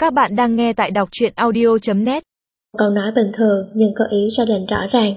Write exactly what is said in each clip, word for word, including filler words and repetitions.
Các bạn đang nghe tại đọc truyện audio chấm net. Câu nói bình thường nhưng có ý ra lệnh rõ ràng.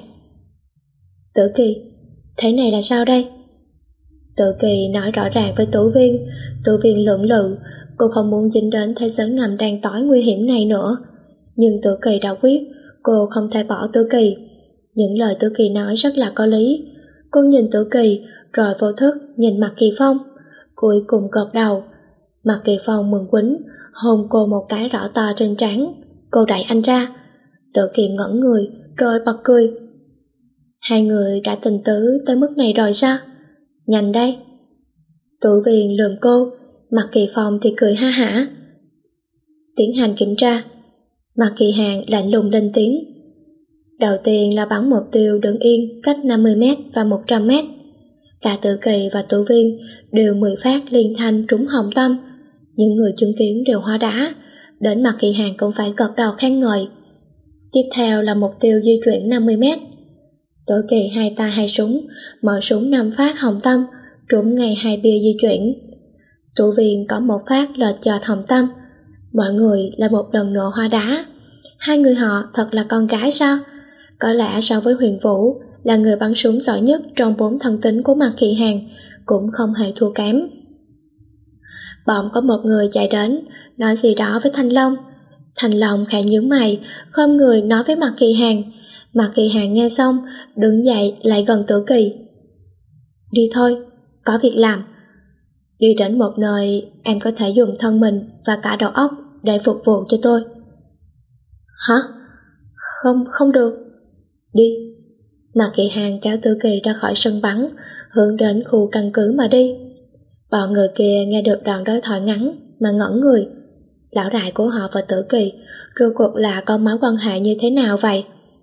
Tử Kỳ, thế này là sao đây? Tử Kỳ nói rõ ràng với Tử Viên. Tử Viên lưỡng lự, cô không muốn dính đến thế giới ngầm đen tối nguy hiểm này nữa. Nhưng Tử Kỳ đã quyết, cô không thể bỏ Tử Kỳ. Những lời Tử Kỳ nói rất là có lý. Cô nhìn Tử Kỳ, rồi vô thức nhìn Mạc Kỳ Phong. Cuối cùng gật đầu. Mạc Kỳ Phong mừng quýnh, hôn cô một cái rõ to trên trán. Cô đẩy anh ra. Tử Kỳ ngẩn người, rồi bật cười. Hai người đã tình tứ tới mức này rồi sao? Nhanh đây. Tử Viên lườm cô, Mạc Kỳ Phong thì cười ha hả. Tiến hành kiểm tra. Mạc Kỳ Hàng lạnh lùng lên tiếng. Đầu tiên là bắn mục tiêu đứng yên cách năm mươi mét và một trăm mét. Cả Tử Kỳ và Tử Viên đều mười phát liên thanh trúng hồng tâm. Những người chứng kiến đều hóa đá, đến Mạc Kỳ Hàng cũng phải gật đầu khen ngợi. Tiếp theo là mục tiêu di chuyển năm mươi mét. Tử Kỳ hai tay hai súng, mở súng năm phát hồng tâm, trúng ngay hai bia di chuyển. Tử Viên có một phát lệch chợt hồng tâm. Mọi người là một lần nữa hóa đá. Hai người họ thật là con gái sao? Có lẽ so với Huyền Vũ, là người bắn súng giỏi nhất trong bốn thần tính của Mạc Kỳ Hàng, cũng không hề thua kém. Bỗng có một người chạy đến, nói gì đó với Thanh Long. Thanh Long khẽ nhướng mày, khom người nói với Mạc Kỳ Hàng. Mạc Kỳ Hàng nghe xong, đứng dậy lại gần Tử Kỳ. Đi thôi, có việc làm. Đi đến một nơi em có thể dùng thân mình và cả đầu óc để phục vụ cho tôi. Hả? Không, không được. Đi. Mạc Kỳ Hàng kéo Tử Kỳ ra khỏi sân bắn, hướng đến khu căn cứ mà đi. Bọn người kia nghe được đoạn đối thoại ngắn mà ngẩn người. Lão đại của họ và Tử Kỳ rốt cuộc là có mối quan hệ như thế nào vậy?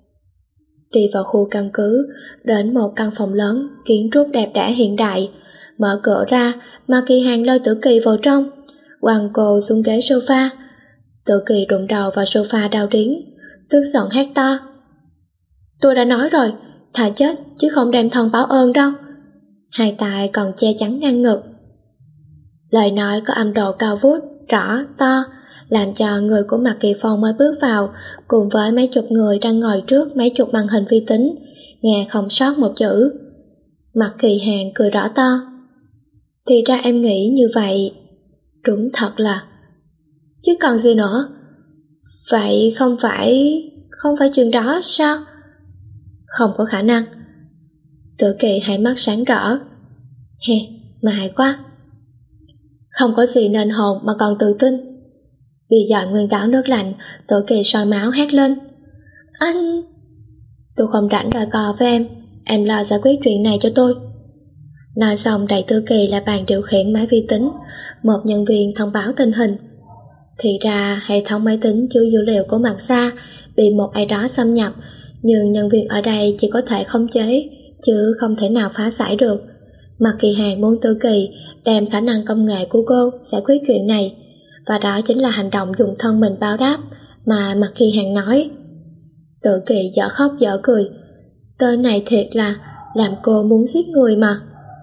Đi vào khu căn cứ, đến một căn phòng lớn, kiến trúc đẹp đẽ hiện đại. Mở cửa ra, Mạc Kỳ Hàng lôi Tử Kỳ vào trong, quăng cô xuống ghế sofa. Tử Kỳ đụng đầu vào sofa đau điếng, tức giận hét to. Tôi đã nói rồi, thà chết chứ không đem thân báo ơn đâu. Hai tay còn che chắn ngang ngực. Lời nói có âm độ cao vút, rõ, to, làm cho người của Mạc Kỳ Phong mới bước vào, cùng với mấy chục người đang ngồi trước mấy chục màn hình vi tính, nghe không sót một chữ. Mạc Kỳ Hàng cười rõ to. Thì ra em nghĩ như vậy. Đúng thật là. Chứ còn gì nữa. Vậy không phải... không phải chuyện đó sao? Không có khả năng. Tử Kỳ hai mắt sáng rõ. He, mà hại quá. Không có gì nên hồn mà còn tự tin. Vì dọn nguyên gáo nước lạnh, Tử Kỳ soi máu hét lên. Anh... Tôi không rảnh đòi cò với em. Em lo giải quyết chuyện này cho tôi. Nói xong đẩy Tử Kỳ là bàn điều khiển máy vi tính. Một nhân viên thông báo tình hình. Thì ra hệ thống máy tính chứa dữ liệu của Mạc Sa bị một ai đó xâm nhập, nhưng nhân viên ở đây chỉ có thể khống chế, chứ không thể nào phá giải được. Mạc Kỳ Hàng muốn Tử Kỳ đem khả năng công nghệ của cô giải quyết chuyện này, và đó chính là hành động dùng thân mình báo đáp mà Mạc Kỳ Hàng nói. Tử Kỳ dở khóc dở cười. Tên này thiệt là làm cô muốn giết người mà.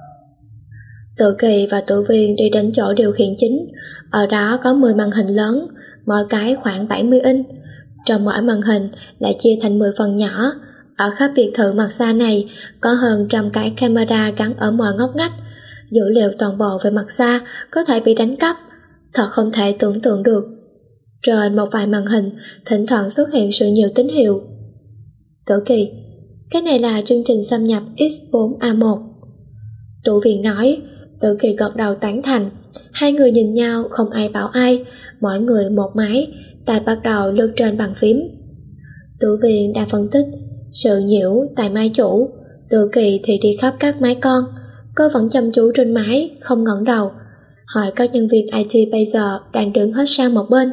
Tử Kỳ và Tử Viên đi đến chỗ điều khiển chính. Ở đó có mười màn hình lớn, mỗi cái khoảng bảy mươi inch. Trong mỗi màn hình lại chia thành mười phần nhỏ. Ở khắp biệt thự Mạc Sa này có hơn trăm cái camera gắn ở mọi ngóc ngách. Dữ liệu toàn bộ về Mạc Sa có thể bị đánh cắp. Thật không thể tưởng tượng được. Trên một vài màn hình thỉnh thoảng xuất hiện sự nhiều tín hiệu. Tử Kỳ, cái này là chương trình xâm nhập X bốn A một. Tử Viên nói. Tử Kỳ gật đầu tán thành. Hai người nhìn nhau không ai bảo ai, mỗi người một máy, tay bắt đầu lướt trên bàn phím. Tử Viên đang phân tích sự nhiễu tại máy chủ, Tử Kỳ thì đi khắp các máy con. Cô vẫn chăm chú trên máy, không ngẩng đầu, hỏi các nhân viên i tê bây giờ đang đứng hết sang một bên.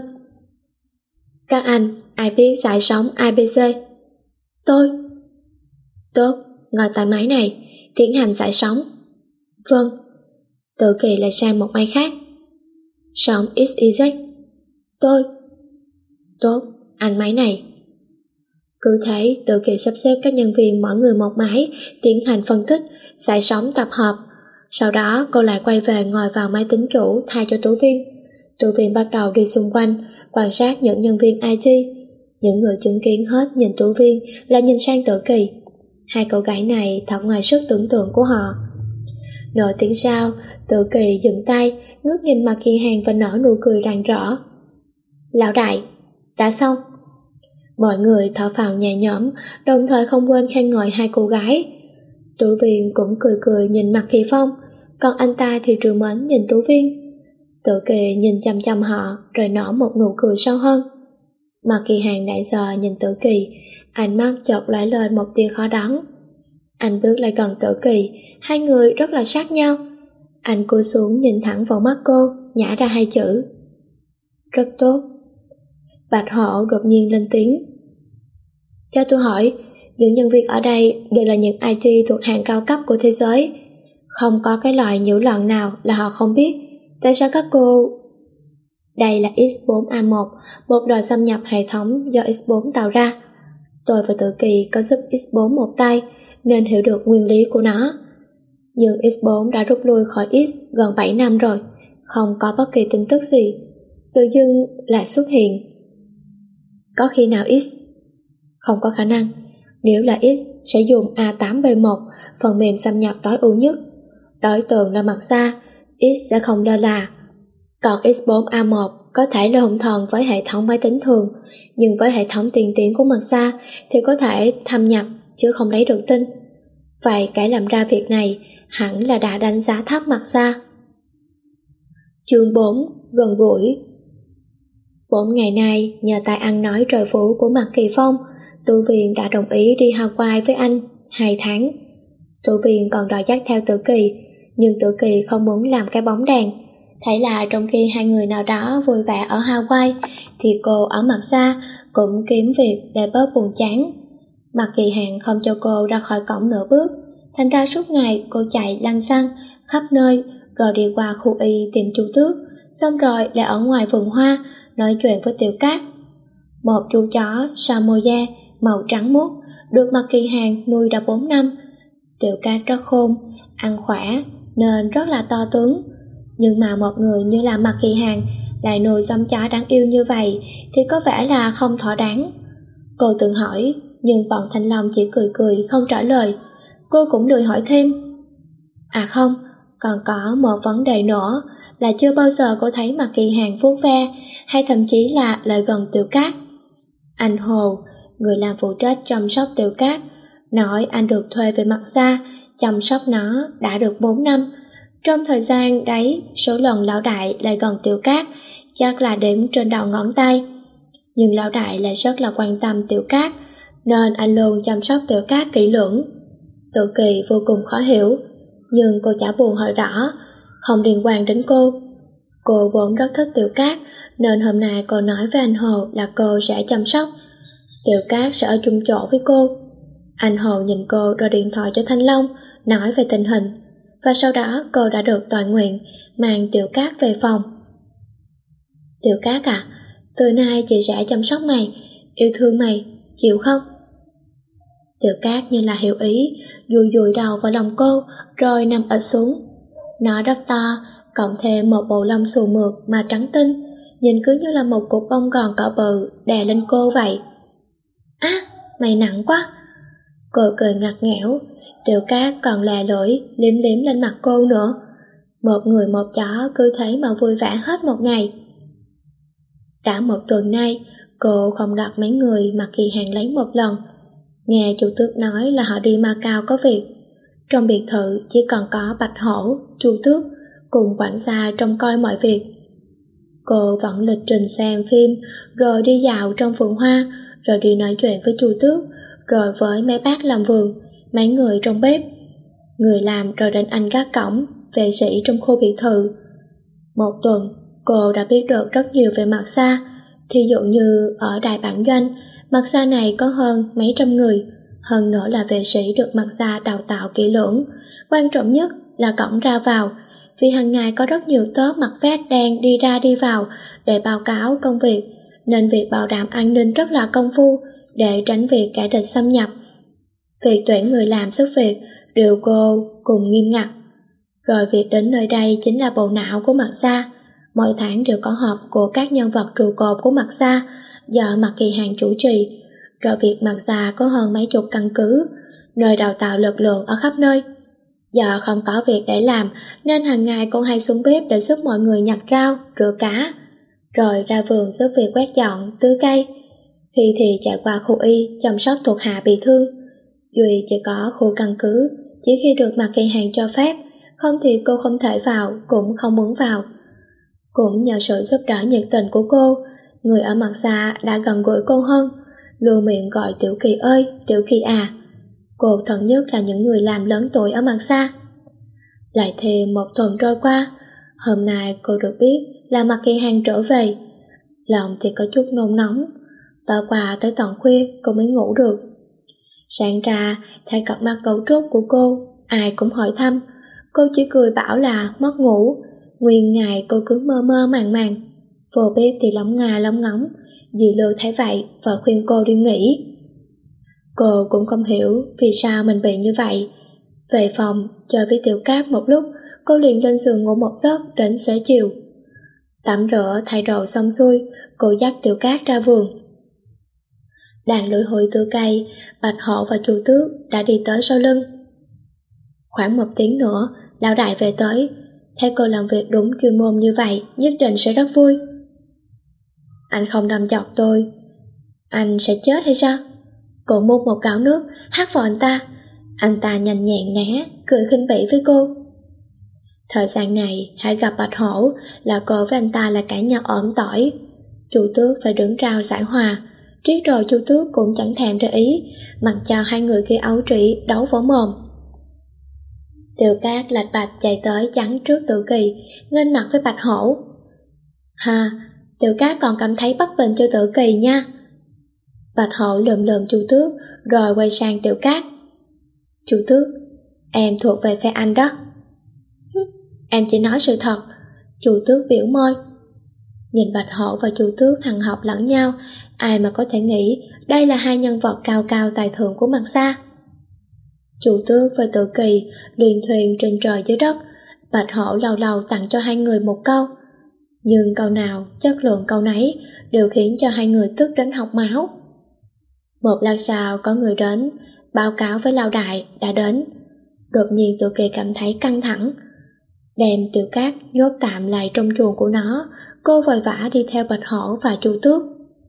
Các anh, ai biết giải sóng i bê xê? Tôi. Tốt, ngồi tại máy này, tiến hành giải sóng. Vâng. Tử Kỳ lại sang một máy khác. Sóng ích i dét. Tôi. Tốt, anh máy này. Cứ thế, Tử Kỳ sắp xếp các nhân viên mỗi người một máy, tiến hành phân tích, giải sóng tập hợp. Sau đó cô lại quay về ngồi vào máy tính chủ thay cho Tử Viên. Tụ viên bắt đầu đi xung quanh, quan sát những nhân viên i tê. Những người chứng kiến hết nhìn Tụ viên là nhìn sang Tử Kỳ. Hai cậu gái này thật ngoài sức tưởng tượng của họ. Nửa tiếng sau, Tử Kỳ dừng tay, ngước nhìn Mạc Kỳ Hàng và nở nụ cười rạng rỡ. Lão đại, đã xong. Mọi người thở phào nhẹ nhõm, đồng thời không quên khen ngợi hai cô gái. Tụ viên cũng cười cười nhìn Mạc Kỳ Phong, còn anh ta thì trìu mến nhìn Tụ viên. Tử Kỳ nhìn chăm chăm họ rồi nở một nụ cười sâu hơn. Mạc Kỳ Hàng nãy giờ nhìn Tử Kỳ, ánh mắt chợt lóe lên một tia khó đoán. Anh bước lại gần Tử Kỳ, hai người rất là sát nhau. Anh cúi xuống nhìn thẳng vào mắt cô, nhả ra hai chữ: rất tốt. Bạch Hổ đột nhiên lên tiếng: cho tôi hỏi, những nhân viên ở đây đều là những i tê thuộc hàng cao cấp của thế giới, không có cái loại nhiễu loạn nào là họ không biết. Tại sao các cô... Đây là ích bốn A một, một đòn xâm nhập hệ thống do ích bốn tạo ra. Tôi và Tử Kỳ có giúp ích bốn một tay nên hiểu được nguyên lý của nó. Nhưng ích bốn đã rút lui khỏi X gần bảy năm rồi, không có bất kỳ tin tức gì. Tự dưng lại xuất hiện. Có khi nào X? Không có khả năng. Nếu là X sẽ dùng A tám B một, phần mềm xâm nhập tối ưu nhất. Đối tượng là mặt xa, X sẽ không lơ là. Còn ích bốn A một có thể là hùng thần với hệ thống máy tính thường, nhưng với hệ thống tiên tiến của mặt xa thì có thể thâm nhập chứ không lấy được tin. Vậy kẻ làm ra việc này hẳn là đã đánh giá thấp mặt xa. Chương bốn. Gần gũi. Bốn ngày nay, nhờ tài ăn nói trời phú của Mạc Kỳ Phong, Tụ viên đã đồng ý đi Hawaii với anh hai tháng. Tụ viên còn đòi dắt theo Tử Kỳ, nhưng Tử Kỳ không muốn làm cái bóng đèn. Thế là trong khi hai người nào đó vui vẻ ở Hawaii, thì cô ở mặt xa cũng kiếm việc để bớt buồn chán. Mạc Kỳ Hàng không cho cô ra khỏi cổng nửa bước, thành ra suốt ngày cô chạy lăng xăng khắp nơi, rồi đi qua khu y tìm Chu Tước, xong rồi lại ở ngoài vườn hoa nói chuyện với Tiểu Cát. Một chú chó Samoyed màu trắng muốt được Mạc Kỳ Hàng nuôi đã bốn năm. Tiểu Cát rất khôn, ăn khỏe nên rất là to tướng. Nhưng mà một người như là Mạc Kỳ Hàng lại nuôi giống chó đáng yêu như vậy thì có vẻ là không thỏa đáng. Cô tự hỏi, nhưng bọn Thanh Long chỉ cười cười không trả lời. Cô cũng lười hỏi thêm. À không, còn có một vấn đề nữa là chưa bao giờ cô thấy Mạc Kỳ Hàng vuốt ve hay thậm chí là lại gần Tiểu Cát. Anh Hồ, người làm phụ trách chăm sóc Tiểu Cát, nói anh được thuê về mặt xa chăm sóc nó đã được bốn năm. Trong thời gian đấy, số lần lão đại lại gần Tiểu Cát chắc là đếm trên đầu ngón tay. Nhưng lão đại lại rất là quan tâm Tiểu Cát, nên anh luôn chăm sóc Tiểu Cát kỹ lưỡng. Tử Kỳ vô cùng khó hiểu, nhưng cô chả buồn hỏi rõ, không liên quan đến cô. Cô vốn rất thích Tiểu Cát, nên hôm nay cô nói với anh Hồ là cô sẽ chăm sóc. Tiểu Cát sẽ ở chung chỗ với cô. Anh Hồ nhìn cô rồi điện thoại cho Thanh Long, nói về tình hình. Và sau đó cô đã được toàn nguyện mang Tiểu Cát về phòng. Tiểu Cát à, từ nay chị sẽ chăm sóc mày, yêu thương mày, chịu không? Tiểu Cát như là hiểu ý, dùi dùi đầu vào lòng cô rồi nằm ịch xuống. Nó rất to, cộng thêm một bộ lông xù mượt mà trắng tinh, nhìn cứ như là một cục bông gòn cỡ bự đè lên cô vậy. Á, à, mày nặng quá. Cô cười ngặt nghẽo. Tiểu Cát còn lè lưỡi liếm liếm lên mặt cô nữa. Một người một chó cứ thế mà vui vẻ hết một ngày. Đã một tuần nay, cô không gặp mấy người Mạc Kỳ Hàng lấy một lần. Nghe chủ tước nói là họ đi Macau có việc. Trong biệt thự chỉ còn có Bạch Hổ, Chu Tước cùng quản gia trông coi mọi việc. Cô vẫn lịch trình xem phim, rồi đi dạo trong vườn hoa, rồi đi nói chuyện với Chu Tước, rồi với mấy bác làm vườn, mấy người trong bếp. Người làm rồi đến anh gác cổng, vệ sĩ trong khu biệt thự. Một tuần, cô đã biết được rất nhiều về mặt xa. Thí dụ như ở đài bản doanh, mặt xa này có hơn mấy trăm người, hơn nữa là vệ sĩ được mặt xa đào tạo kỹ lưỡng. Quan trọng nhất là cổng ra vào, vì hàng ngày có rất nhiều tốp mặc vest đen đi ra đi vào để báo cáo công việc, nên việc bảo đảm an ninh rất là công phu để tránh việc kẻ địch xâm nhập. Việc tuyển người làm giúp việc đều cô cùng nghiêm ngặt. Rồi việc đến nơi đây chính là bộ não của mặt xa. Mỗi tháng đều có họp của các nhân vật trụ cột của Mạc Gia do Mạc Kỳ Hàng chủ trì, rồi việc Mạc Gia có hơn mấy chục căn cứ, nơi đào tạo lực lượng ở khắp nơi. Giờ không có việc để làm nên hàng ngày con hay xuống bếp để giúp mọi người nhặt rau, rửa cá, rồi ra vườn giúp việc quét dọn, tưới cây. Khi thì chạy qua khu y chăm sóc thuộc hạ bị thương. Duy chỉ có khu căn cứ chỉ khi được Mạc Kỳ Hàng cho phép, không thì cô không thể vào, cũng không muốn vào. Cũng nhờ sự giúp đỡ nhiệt tình của cô, người ở Mạc Gia đã gần gũi cô hơn, luôn miệng gọi Tiểu Kỳ ơi, Tiểu Kỳ à. Cô thân nhất là những người làm lớn tuổi ở Mạc Gia. Lại thêm một tuần trôi qua, hôm nay cô được biết là Mạc Kỳ Hàng trở về. Lòng thì có chút nôn nóng, tối qua tới tận khuya cô mới ngủ được. Sáng ra, thấy cặp mắt cấu trúc của cô, ai cũng hỏi thăm, cô chỉ cười bảo là mất ngủ. Nguyên ngày cô cứ mơ mơ màng màng, vô bếp thì lóng ngà lóng ngóng. Dì Lưu thấy vậy và khuyên cô đi nghỉ. Cô cũng không hiểu vì sao mình bị như vậy. Về phòng chơi với Tiểu Cát một lúc, cô liền lên giường ngủ một giấc đến xế chiều. Tắm rửa thay đồ xong xuôi, cô dắt Tiểu Cát ra vườn. Đàn lưỡi hôi tưới cây, Bạch Hổ và Chu Tước đã đi tới sau lưng. Khoảng một tiếng nữa, lão đại về tới. Thấy cô làm việc đúng chuyên môn như vậy, nhất định sẽ rất vui. Anh không đâm chọc tôi, anh sẽ chết hay sao? Cô múc một gáo nước, hắt vào anh ta. Anh ta nhanh nhẹn né, cười khinh bỉ với cô. Thời gian này, hãy gặp Bạch Hổ là cô với anh ta là cãi nhau ỏm tỏi. Chu Tước phải đứng rào giải hòa. Triết rồi Chu Tước cũng chẳng thèm để ý, mặc cho hai người kia ấu trĩ đấu võ mồm. Tiểu Cát lạch bạch chạy tới chắn trước Tử Kỳ, nghênh mặt với Bạch Hổ. Ha, Tiểu Cát còn cảm thấy bất bình cho Tử Kỳ nha. Bạch Hổ lườm lườm Chu Tước rồi quay sang Tiểu Cát. Chu Tước, em thuộc về phe anh đó. Em chỉ nói sự thật. Chu Tước biểu môi. Nhìn Bạch Hổ và Chu Tước hằn học lẫn nhau, ai mà có thể nghĩ đây là hai nhân vật cao cao tài thượng của Mạc Gia. Chu Tước và Tử Kỳ luyện thuyền trên trời dưới đất. Bạch Hổ lâu lâu tặng cho hai người một câu, nhưng câu nào chất lượng câu nấy đều khiến cho hai người tức đến học máu. Một lát sau có người đến báo cáo với lão đại đã đến. Đột nhiên Tử Kỳ cảm thấy căng thẳng, đem Tiểu Cát nhốt tạm lại trong chuồng của nó. Cô vội vã đi theo Bạch Hổ và Chu Tước.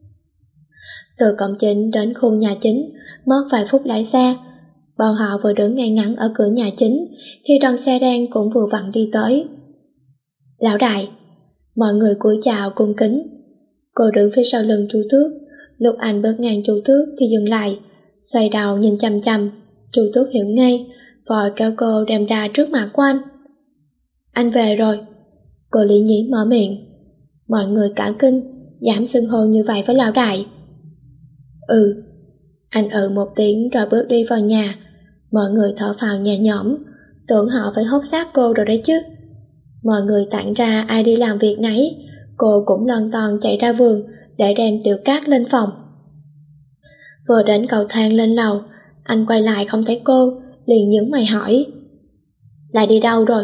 Từ cổng chính đến khu nhà chính mất vài phút lái xe. Bọn họ vừa đứng ngay ngắn ở cửa nhà chính thì đoàn xe đen cũng vừa vặn đi tới. Lão đại, mọi người cúi chào cung kính. Cô đứng phía sau lưng Chu Tước. Lúc anh bước ngang Chu Tước thì dừng lại, xoay đầu nhìn chằm chằm. Chu Tước hiểu ngay, vội kéo cô đem ra trước mặt của anh. Anh về rồi. Cô lý nhí mở miệng. Mọi người cả kinh, dám xưng hô như vậy với lão đại. Ừ. Anh ừ một tiếng rồi bước đi vào nhà. Mọi người thở phào nhẹ nhõm, tưởng họ phải hốt xác cô rồi đấy chứ. Mọi người tản ra ai đi làm việc nấy. Cô cũng lon ton chạy ra vườn để đem Tiểu Cát lên phòng. Vừa đến cầu thang lên lầu, anh quay lại không thấy cô, liền nhướng mày hỏi. Lại đi đâu rồi?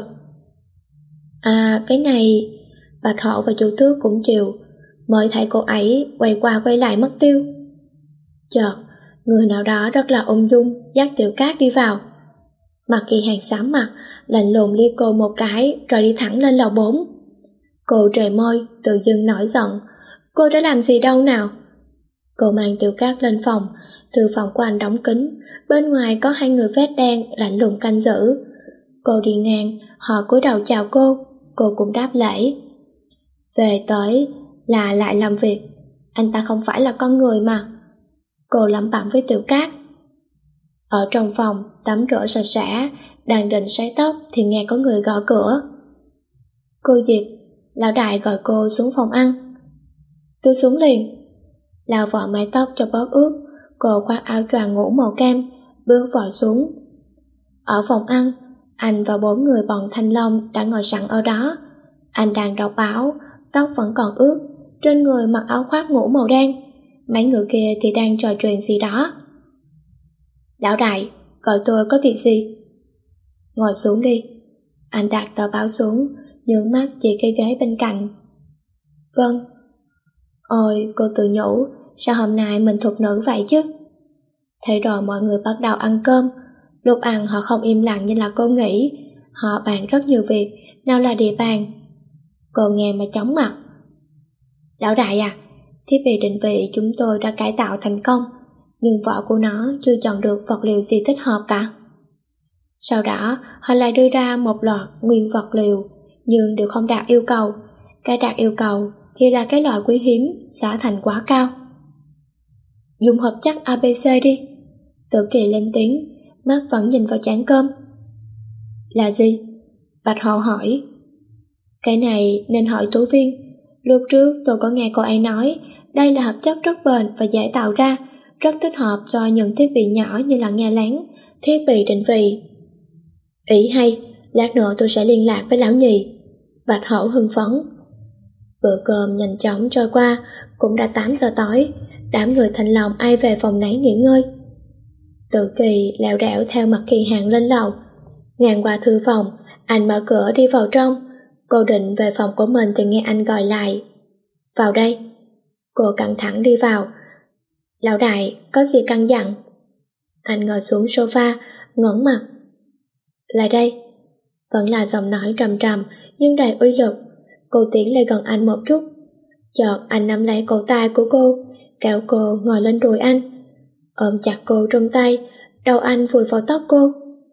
À cái này... Bạch Hổ và Chu Tước cũng chịu, mới thấy cô ấy quay qua quay lại mất tiêu. Chợt, người nào đó rất là ung dung dắt Tiểu Cát đi vào. Mạc Kỳ Hàng xám mặt, lạnh lùng liếc cô một cái rồi đi thẳng lên lầu bốn. Cô trề môi, tự dưng nổi giận. Cô đã làm gì đâu nào? Cô mang Tiểu Cát lên phòng. Thư phòng của anh đóng kín, bên ngoài có hai người vest đen lạnh lùng canh giữ. Cô đi ngang, họ cúi đầu chào cô, cô cũng đáp lễ. Về tới là lại làm việc, anh ta không phải là con người mà. Cô lẩm bẩm với Tiểu Cát. Ở trong phòng tắm rửa sạch sẽ, đang định sấy tóc thì nghe có người gõ cửa. Cô Diệp, lão đại gọi cô xuống phòng ăn. Tôi xuống liền. Lau vỏ mái tóc cho bớt ướt, cô khoác áo choàng ngủ màu cam, bước vội xuống. Ở phòng ăn, anh và bốn người bọn thanh long đã ngồi sẵn ở đó. Anh đang đọc báo, tóc vẫn còn ướt, trên người mặc áo khoác ngủ màu đen. Mấy người kia thì đang trò chuyện gì đó. Lão đại, gọi tôi có việc gì? Ngồi xuống đi. Anh đặt tờ báo xuống, nhướng mắt chỉ cái ghế bên cạnh. Vâng. Ôi, cô tự nhủ, sao hôm nay mình thục nữ vậy chứ? Thế rồi mọi người bắt đầu ăn cơm. Lúc ăn họ không im lặng như là cô nghĩ. Họ bàn rất nhiều việc, nào là địa bàn. Cô nghe mà chóng mặt. Lão đại à, thiết bị định vị chúng tôi đã cải tạo thành công, nhưng vỏ của nó chưa chọn được vật liệu gì thích hợp cả. Sau đó, họ lại đưa ra một loạt nguyên vật liệu, nhưng đều không đạt yêu cầu. Cái đạt yêu cầu thì là cái loại quý hiếm, giá thành quá cao. Dùng hợp chất a bê xê đi. Tử Kỳ lên tiếng, mắt vẫn nhìn vào chén cơm. Là gì? Bạch Hậu hỏi. Cái này nên hỏi Tú Viên. Lúc trước tôi có nghe cô ấy nói đây là hợp chất rất bền và dễ tạo ra, rất thích hợp cho những thiết bị nhỏ như là nghe lén, thiết bị định vị. Ý hay, lát nữa tôi sẽ liên lạc với lão nhị. Bạch Hậu hưng phấn. Bữa cơm nhanh chóng trôi qua, cũng đã tám giờ tối, đám người Thanh Long ai về phòng nấy nghỉ ngơi. Tử Kỳ lẹo đẻo theo Mạc Kỳ Hàng lên lầu. Ngang qua thư phòng, anh mở cửa đi vào trong. Cô định về phòng của mình thì nghe anh gọi lại. Vào đây. Cô căng thẳng đi vào. Lão đại, có gì căn dặn? Anh ngồi xuống sofa, ngẩng mặt. Lại đây. Vẫn là giọng nói trầm trầm nhưng đầy uy lực. Cô tiến lại gần anh một chút. Chợt anh nắm lấy cổ tay của cô, kéo cô ngồi lên đùi anh, ôm chặt cô trong tay, đầu anh vùi vào tóc cô.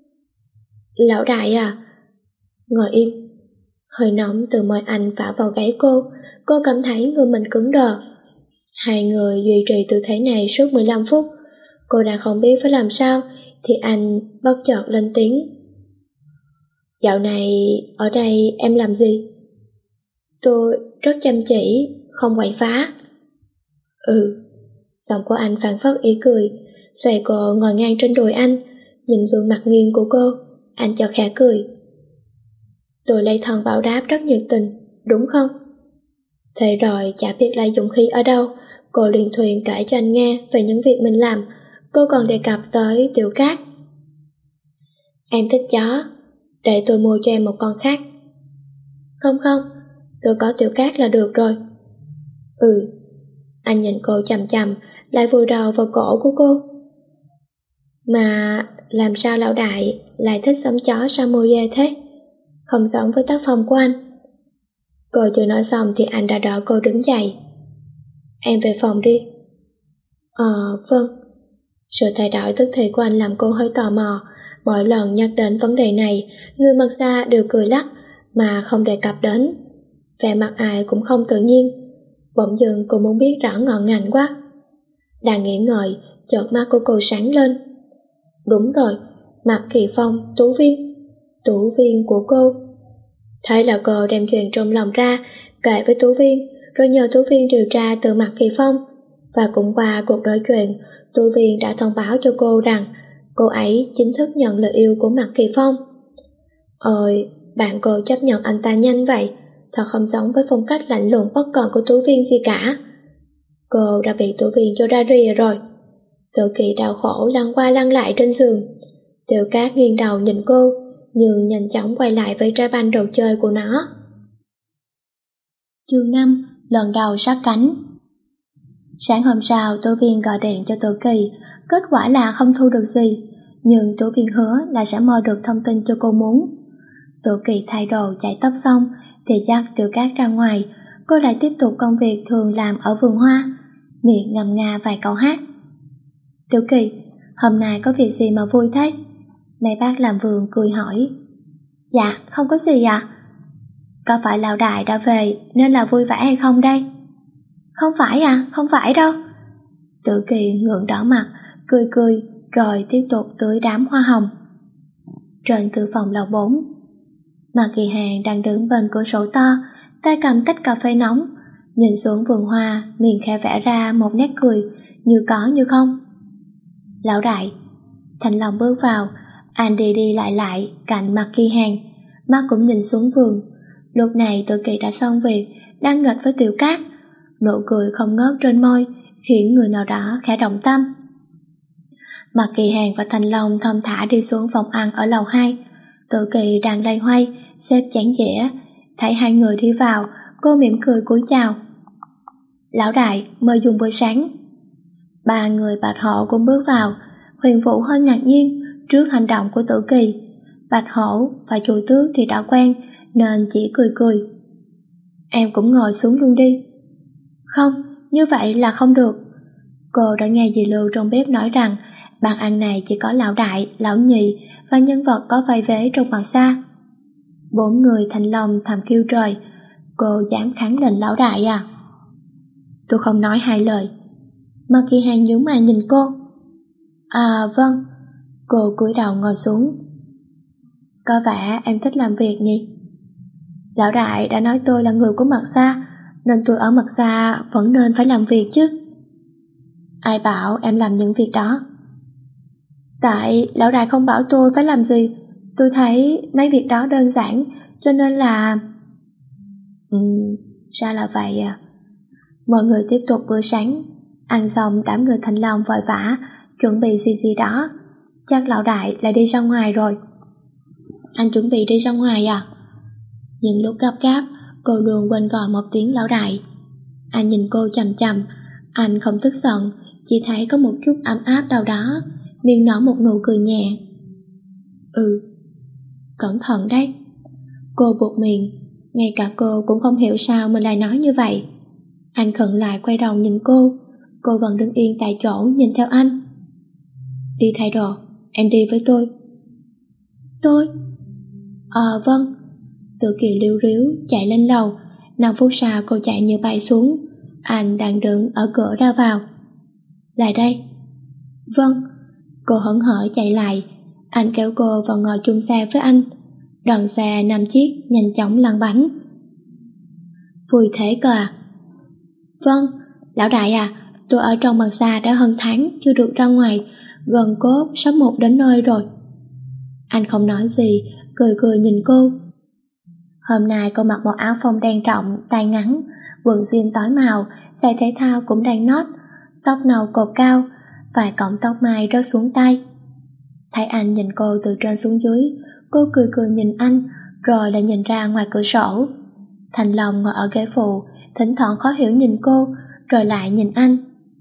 Lão đại à? Ngồi im. Hơi nóng từ môi anh phả vào gáy cô, cô cảm thấy người mình cứng đờ. Hai người duy trì tư thế này suốt mười lăm phút. Cô đang không biết phải làm sao thì anh bất chợt lên tiếng. Dạo này ở đây em làm gì? Tôi rất chăm chỉ, không quậy phá. Ừ. Giọng của anh phảng phất ý cười. Xoay cô ngồi ngang trên đùi anh, nhìn gương mặt nghiêng của cô, anh cho khẽ cười. Tôi lấy thân báo đáp rất nhiệt tình, đúng không? Thế rồi chả biết lấy dũng khí ở đâu, cô liền thuyền kể cho anh nghe về những việc mình làm. Cô còn đề cập tới Tiểu Cát. Em thích chó, để tôi mua cho em một con khác. Không không, tôi có Tiểu Cát là được rồi. Ừ. Anh nhìn cô chằm chằm, lại vùi đầu vào cổ của cô. Mà làm sao lão đại lại thích sống chó Samoyed thế? Không giống với tác phong của anh. Cô chưa nói xong thì anh đã đỡ cô đứng dậy. Em về phòng đi. Ờ, vâng. Sự thay đổi tức thì của anh làm cô hơi tò mò. Mỗi lần nhắc đến vấn đề này, người mặt xa đều cười lắc mà không đề cập đến. Vẻ mặt ai cũng không tự nhiên. Bỗng dưng cô muốn biết rõ ngọn ngành quá. Đang nghĩ ngợi, chợt mắt của cô sáng lên. Đúng rồi, Mạc Kỳ Phong, Tú Viên. Tú Viên của cô. Thế là cô đem chuyện trong lòng ra, kể với Tú Viên, rồi nhờ Tú Viên điều tra từ Mạc Kỳ Phong. Và cũng qua cuộc nói chuyện, Tú Viên đã thông báo cho cô rằng cô ấy chính thức nhận lời yêu của Mạc Kỳ Phong. Ôi, bạn cô chấp nhận anh ta nhanh vậy, thật không giống với phong cách lạnh lùng bất cần của Tú Viên gì cả. Cô đã bị Tú Viên cho ra rìa rồi. Tự Kỳ đau khổ lăn qua lăn lại trên giường. Tiểu Cát nghiêng đầu nhìn cô, nhưng nhanh chóng quay lại với trái banh đồ chơi của nó. Chương năm, lần đầu sát cánh. Sáng hôm sau, Tú Viên gọi điện cho Tự Kỳ, kết quả là không thu được gì, nhưng Tú Viên hứa là sẽ mò được thông tin cho cô muốn. Tự Kỳ thay đồ chạy tóc xong thì dắt Tiểu Cát ra ngoài. Cô lại tiếp tục công việc thường làm ở vườn hoa, miệng ngâm nga vài câu hát. Tiểu Kỳ, hôm nay có việc gì mà vui thế? Mấy bác làm vườn cười hỏi. Dạ, không có gì ạ. À? Có phải lão đại đã về nên là vui vẻ hay không đây? Không phải à, không phải đâu. Tự Kỳ ngượng đỏ mặt, cười cười rồi tiếp tục tưới đám hoa hồng. Trên thư phòng lầu bốn, Mạc Kỳ Hàng đang đứng bên cửa sổ to, tay cầm tách cà phê nóng, nhìn xuống vườn hoa, miệng khẽ vẽ ra một nét cười như có như không. Lão đại. Thanh Long bước vào, anh đi đi lại lại cạnh Mạc Kỳ Hàng, mắt cũng nhìn xuống vườn. Lúc này Tự Kỳ đã xong việc, đang nghịch với Tiểu Cát, nụ cười không ngớt trên môi khiến người nào đó khẽ động tâm. Mạc Kỳ Hàng và Thanh Long thong thả đi xuống phòng ăn ở lầu hai. Tự Kỳ đang loay hoay xếp chén dĩa, thấy hai người đi vào, cô mỉm cười cúi chào. Lão đại, mời dùng bữa sáng. Ba người Bạch Hổ cũng bước vào. Huyền Vũ hơi ngạc nhiên trước hành động của Tử Kỳ. Bạch Hổ và Chu Tước thì đã quen nên chỉ cười cười. Em cũng ngồi xuống luôn đi. Không, như vậy là không được. Cô đã nghe dì Lưu trong bếp nói rằng bàn ăn này chỉ có lão đại, lão nhị và nhân vật có vai vế trong mặt xa. Bốn người thành lòng thầm kêu trời. Cô dám khẳng định lão đại à? Tôi không nói hai lời. Mạc Kỳ Hàng nhướng mày nhìn cô. À vâng. Cô cúi đầu ngồi xuống. Có vẻ em thích làm việc nhỉ? Lão đại đã nói tôi là người của Mạc Gia, nên tôi ở Mạc Gia vẫn nên phải làm việc chứ. Ai bảo em làm những việc đó? Tại lão đại không bảo tôi phải làm gì. Tôi thấy mấy việc đó đơn giản, cho nên là... Ừ, ra là vậy à. Mọi người tiếp tục bữa sáng. Ăn xong đám người Thành Long vội vã chuẩn bị gì gì đó. Chắc lão đại lại đi ra ngoài rồi. Anh chuẩn bị đi ra ngoài à? Những lúc gấp gáp, cô luôn quên gọi một tiếng lão đại. Anh nhìn cô chằm chằm. Anh không tức giận, chỉ thấy có một chút ấm áp đâu đó, miệng nở một nụ cười nhẹ. Ừ, cẩn thận đấy. Cô buột miệng. Ngay cả cô cũng không hiểu sao mình lại nói như vậy. Anh khựng lại quay đầu nhìn cô. Cô vẫn đứng yên tại chỗ nhìn theo anh. Đi thay đồ, em đi với tôi. Tôi? Ờ vâng. Tử Kiều liu riu chạy lên lầu. Năm phút sau cô chạy như bay xuống. Anh đang đứng ở cửa ra vào. Lại đây. Vâng. Cô hớn hở chạy lại. Anh kéo cô vào ngồi chung xe với anh. Đoàn xe năm chiếc nhanh chóng lăn bánh. Vui thế cơ à? Vâng. Lão đại à, tôi ở trong Mạc Gia đã hơn tháng chưa được ra ngoài, gần cốt sắp một đến nơi rồi. Anh không nói gì, cười cười nhìn cô. Hôm nay cô mặc một áo phông đen rộng, tay ngắn, quần jean tối màu, giày thể thao cũng đen nót, tóc nâu cột cao, vài cọng tóc mai rớt xuống tay. Thấy anh nhìn cô từ trên xuống dưới, cô cười cười nhìn anh, rồi lại nhìn ra ngoài cửa sổ. Thành Long ngồi ở ghế phụ, thỉnh thoảng khó hiểu nhìn cô, rồi lại nhìn anh.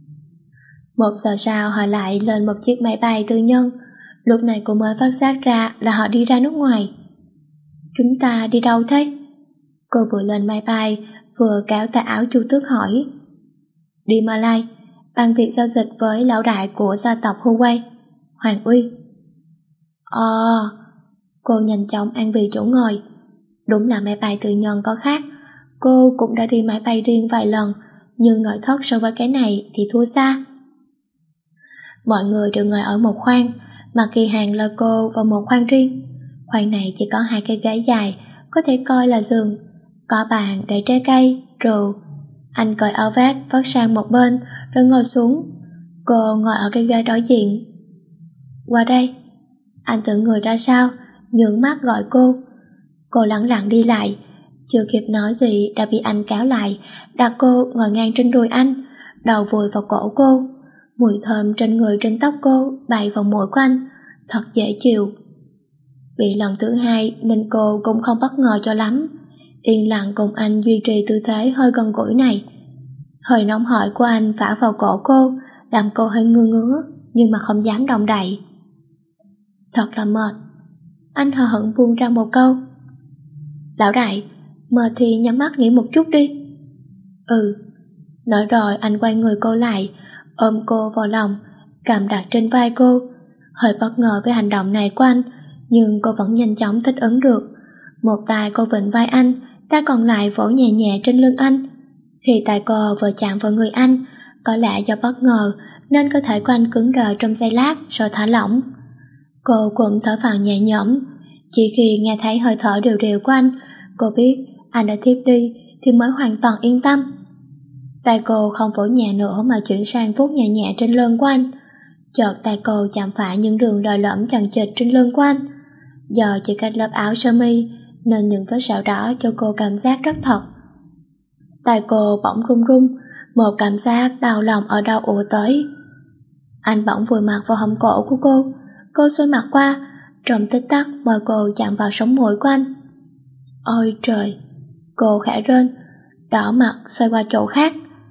Một giờ sau họ lại lên một chiếc máy bay tư nhân. Lúc này cô mới phát giác ra là họ đi ra nước ngoài. Chúng ta đi đâu thế? Cô vừa lên máy bay, vừa kéo tay áo Chu Tước hỏi. Đi Malai, bàn việc giao dịch với lão đại của gia tộc Huawei, Hoàng Uy. Ờ, cô nhanh chóng an vị chỗ ngồi. Đúng là máy bay tư nhân có khác. Cô cũng đã đi máy bay riêng vài lần, nhưng nội thất so với cái này thì thua xa. Mọi người đều ngồi ở một khoang, mà Kỳ Hàng lôi cô vào một khoang riêng. Khoang này chỉ có hai cái ghế dài, có thể coi là giường, có bàn để trái cây, rượu. Anh cởi áo vest vắt sang một bên rồi ngồi xuống. Cô ngồi ở cái ghế đối diện. Qua đây. Anh tưởng người ra sao, nhướng mắt gọi cô. Cô lẳng lặng đi lại, chưa kịp nói gì đã bị anh kéo lại, đặt cô ngồi ngang trên đùi anh, đầu vùi vào cổ cô. Mùi thơm trên người trên tóc cô bay vào mũi của anh, thật dễ chịu. Bị lần thứ hai nên cô cũng không bất ngờ cho lắm, yên lặng cùng anh duy trì tư thế hơi gần gũi này. Hơi nóng hổi của anh vả vào cổ cô, làm cô hơi ngứa ngứa, nhưng mà không dám động đậy. Thật là mệt. Anh hờ hững buông ra một câu. Lão đại, mệt thì nhắm mắt nghỉ một chút đi. Ừ. Nói rồi anh quay người cô lại, ôm cô vào lòng, cầm đặt trên vai cô. Hơi bất ngờ với hành động này của anh, nhưng cô vẫn nhanh chóng thích ứng được. Một tay cô vịnh vai anh, tay còn lại vỗ nhẹ nhẹ trên lưng anh. Khi tay cô vừa chạm vào người anh, có lẽ do bất ngờ nên cơ thể của anh cứng đờ trong giây lát rồi thả lỏng. Cô cũng thở phào nhẹ nhõm. Chỉ khi nghe thấy hơi thở đều đều của anh, cô biết anh đã thiếp đi thì mới hoàn toàn yên tâm. Tay cô không vỗ nhẹ nữa mà chuyển sang vuốt nhẹ nhẹ trên lưng của anh. Chợt tay cô chạm phải những đường đồi lõm chằng chịt trên lưng của anh. Giờ chỉ cách lớp áo sơ mi nên những vết sẹo đỏ cho cô cảm giác rất thật. Tay cô bỗng run run, một cảm giác đau lòng ở đâu ùa tới. Anh bỗng vùi mặt vào hông cổ của cô. Cô xoay mặt qua, trong tích tắc môi cô chạm vào sống mũi của anh. Ôi trời! Cô khẽ rên, đỏ mặt xoay qua chỗ khác.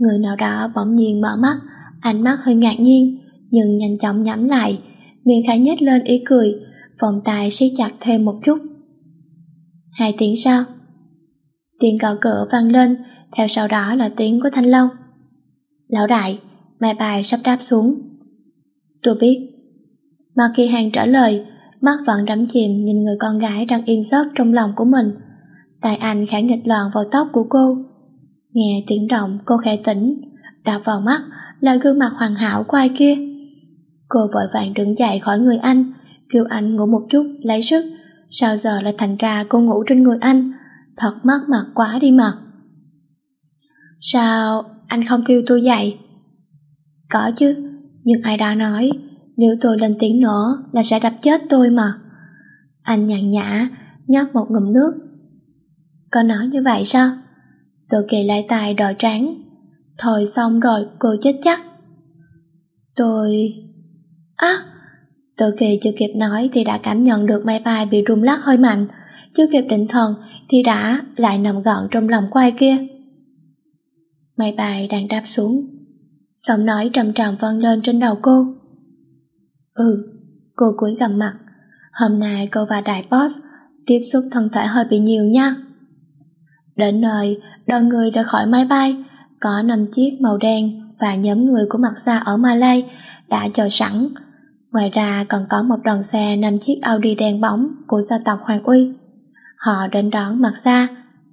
Người nào đó bỗng nhiên mở mắt, ánh mắt hơi ngạc nhiên, nhưng nhanh chóng nhắm lại, miệng khẽ nhếch lên ý cười, vòng tay siết chặt thêm một chút. Hai tiếng sau, tiếng gõ cửa vang lên, theo sau đó là tiếng của Thanh Long. Lão đại, máy bay sắp đáp xuống. Tôi biết. Mạc Kỳ Hàng trả lời, mắt vẫn đắm chìm nhìn người con gái đang yên giấc trong lòng của mình. Tay anh khẽ nghịch lọn vào tóc của cô. Nghe tiếng động, cô khẽ tỉnh, đập vào mắt là gương mặt hoàn hảo của ai kia. Cô vội vàng đứng dậy khỏi người anh, kêu anh ngủ một chút lấy sức. Sao giờ lại thành ra cô ngủ trên người anh? Thật mất mặt quá đi mà. Sao anh không kêu tôi dậy? Có chứ, nhưng ai đã nói nếu tôi lên tiếng nữa là sẽ đập chết tôi mà. Anh nhàn nhã nhấp một ngụm nước. Có nói như vậy sao? Tự Kỳ lại tài đòi trán. Thôi xong rồi, cô chết chắc. Tôi... Á! Tự Kỳ chưa kịp nói thì đã cảm nhận được máy bay bị rung lắc hơi mạnh. Chưa kịp định thần thì đã lại nằm gọn trong lòng của ai kia. Máy bay đang đáp xuống. Giọng nói trầm trầm vang lên trên đầu cô. Ừ, cô cúi gằm mặt. Hôm nay cô và đại boss tiếp xúc thân thể hơi bị nhiều nha. Đến nơi, đoàn người đã khỏi máy bay. Có năm chiếc màu đen và nhóm người của Mạc Gia ở Malay đã chờ sẵn. Ngoài ra còn có một đoàn xe năm chiếc Audi đen bóng của gia tộc Hoàng Uy. Họ đến đón Mạc Gia.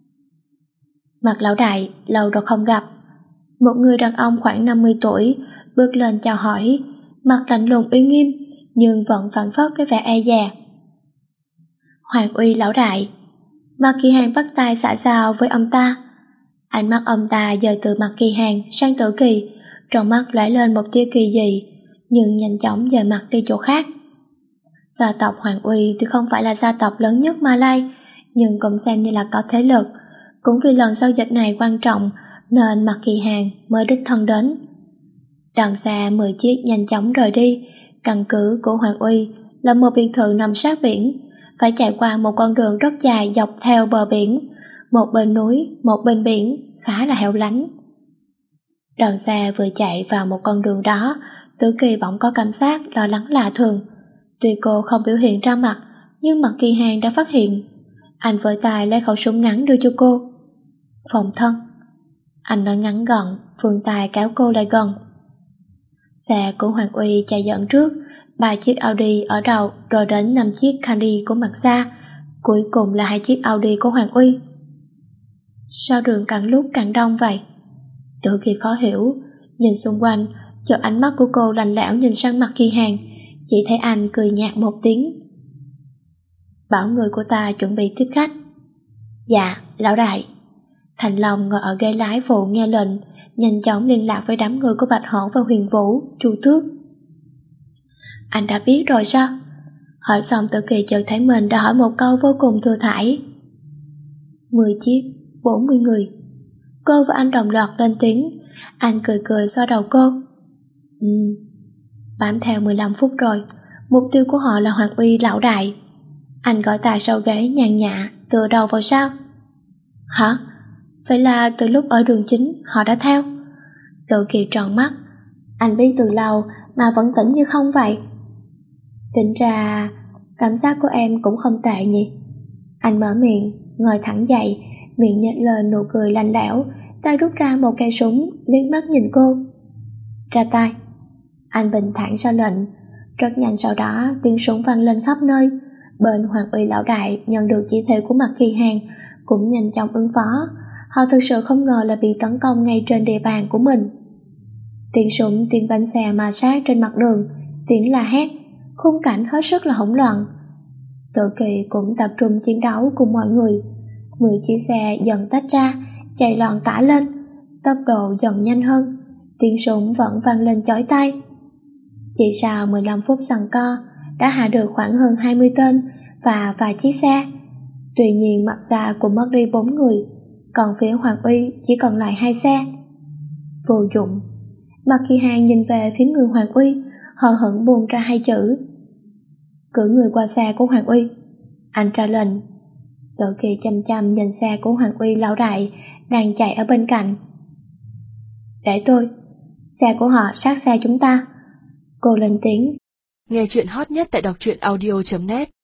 Mạc lão đại, lâu rồi không gặp. Một người đàn ông khoảng năm mươi tuổi bước lên chào hỏi, mặt lạnh lùng uy nghiêm nhưng vẫn phảng phất cái vẻ e dè. Hoàng Uy lão đại. Mạc Kỳ Hàng bắt tay xã giao với ông ta. Ánh mắt ông ta dời từ Mạc Kỳ Hàng sang Tử Kỳ, trong mắt lóe lên một tia kỳ dị, nhưng nhanh chóng dời mặt đi chỗ khác. Gia tộc Hoàng Uy tuy không phải là gia tộc lớn nhất Malay, nhưng cũng xem như là có thế lực. Cũng vì lần giao dịch này quan trọng nên Mạc Kỳ Hàng mới đích thân đến. Đoàn xe mười chiếc nhanh chóng rời đi. Căn cứ của Hoàng Uy là một biệt thự nằm sát biển, phải chạy qua một con đường rất dài dọc theo bờ biển, một bên núi, một bên biển, khá là hẻo lánh. Đoàn xe vừa chạy vào một con đường đó, Tử Kỳ bỗng có cảm giác lo lắng lạ thường. Tuy cô không biểu hiện ra mặt, nhưng Mạc Kỳ Hàng đã phát hiện. Anh vội tay lấy khẩu súng ngắn đưa cho cô. Phòng thân. Anh nói ngắn gọn, vươn tay kéo cô lại gần. Xe của Hoàng Uy chạy dẫn trước, ba chiếc Audi ở đầu, rồi đến năm chiếc Candy của Mạc Gia, cuối cùng là hai chiếc Audi của Hoàng Uy. Sao đường càng lúc càng đông vậy? Tử Kỳ khó hiểu, nhìn xung quanh, chợt ánh mắt của cô lạnh lẽo nhìn sang Mạc Kỳ Hàng, chỉ thấy anh cười nhạt một tiếng. Bảo người của ta chuẩn bị tiếp khách. Dạ, lão đại. Thành Long ngồi ở ghế lái phụ nghe lệnh, nhanh chóng liên lạc với đám người của Bạch Hổ và Huyền Vũ, Chu Tước. Anh đã biết rồi sao? Hỏi xong Tử Kỳ chợt thấy mình đã hỏi một câu vô cùng thừa thãi. Mười chiếc, bốn mươi người. Cô và anh đồng loạt lên tiếng. Anh cười cười xoa đầu cô. Ừ, bám theo mười lăm phút rồi. Mục tiêu của họ là Hoàng Uy lão đại. Anh gọi tài sau ghế nhàn nhã, tựa đầu vào sau. Hả? Phải là từ lúc ở đường chính họ đã theo? Tự Kỳ tròn mắt. Anh biết từ lâu mà vẫn tỉnh như không vậy. Tính ra cảm giác của em cũng không tệ nhỉ. Anh mở miệng, ngồi thẳng dậy, miệng nhếch lên nụ cười lạnh lẽo, tay rút ra một cây súng, liếc mắt nhìn cô. Ra tay. Anh bình thản ra lệnh. Rất nhanh sau đó tiếng súng vang lên khắp nơi. Bên Hoàng Uy lão đại nhận được chỉ thị của Mạc Kỳ Hàng cũng nhanh chóng ứng phó. Họ thực sự không ngờ là bị tấn công ngay trên địa bàn của mình. Tiếng súng, tiếng bánh xe ma sát trên mặt đường, tiếng la hét, khung cảnh hết sức là hỗn loạn. Tử Kỳ cũng tập trung chiến đấu cùng mọi người. Mười chiếc xe dần tách ra, chạy loạn cả lên, tốc độ dần nhanh hơn. Tiếng súng vẫn vang lên chói tai. Chỉ sau mười lăm phút giằng co, đã hạ được khoảng hơn hai mươi tên và vài chiếc xe. Tuy nhiên Mạc Gia cũng mất đi bốn người, còn phía Hoàng Uy chỉ còn lại hai xe. Vô dụng. Mạc Kỳ Hàng nhìn về phía người Hoàng Uy, hờ hững buông ra hai chữ. Cử người qua xe của Hoàng Uy. Anh ra lệnh. Tử Kỳ chăm chăm nhìn xe của Hoàng Uy lão đại đang chạy ở bên cạnh. để tôi. Xe của họ sát xe chúng ta. Cô lên tiếng. Nghe chuyện hot nhất tại đọc truyện audio chấm net.